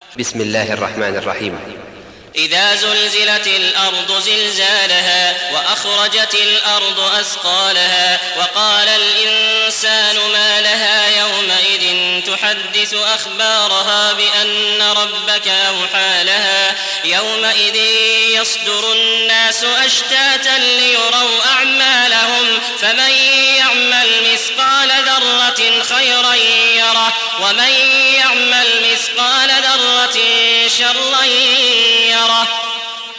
بسم الله الرحمن الرحيم. إذا زلزلت الأرض زلزالها وأخرجت الأرض أثقالها وقال الإنسان ما لها يومئذ تحدث أخبارها بأن ربك أوحى لها يومئذ يصدر الناس أشتاتا ليروا أعمالهم فمن يعمل مثقال ذرة خيرا يره ومن يعمل مثقال ذرة شرا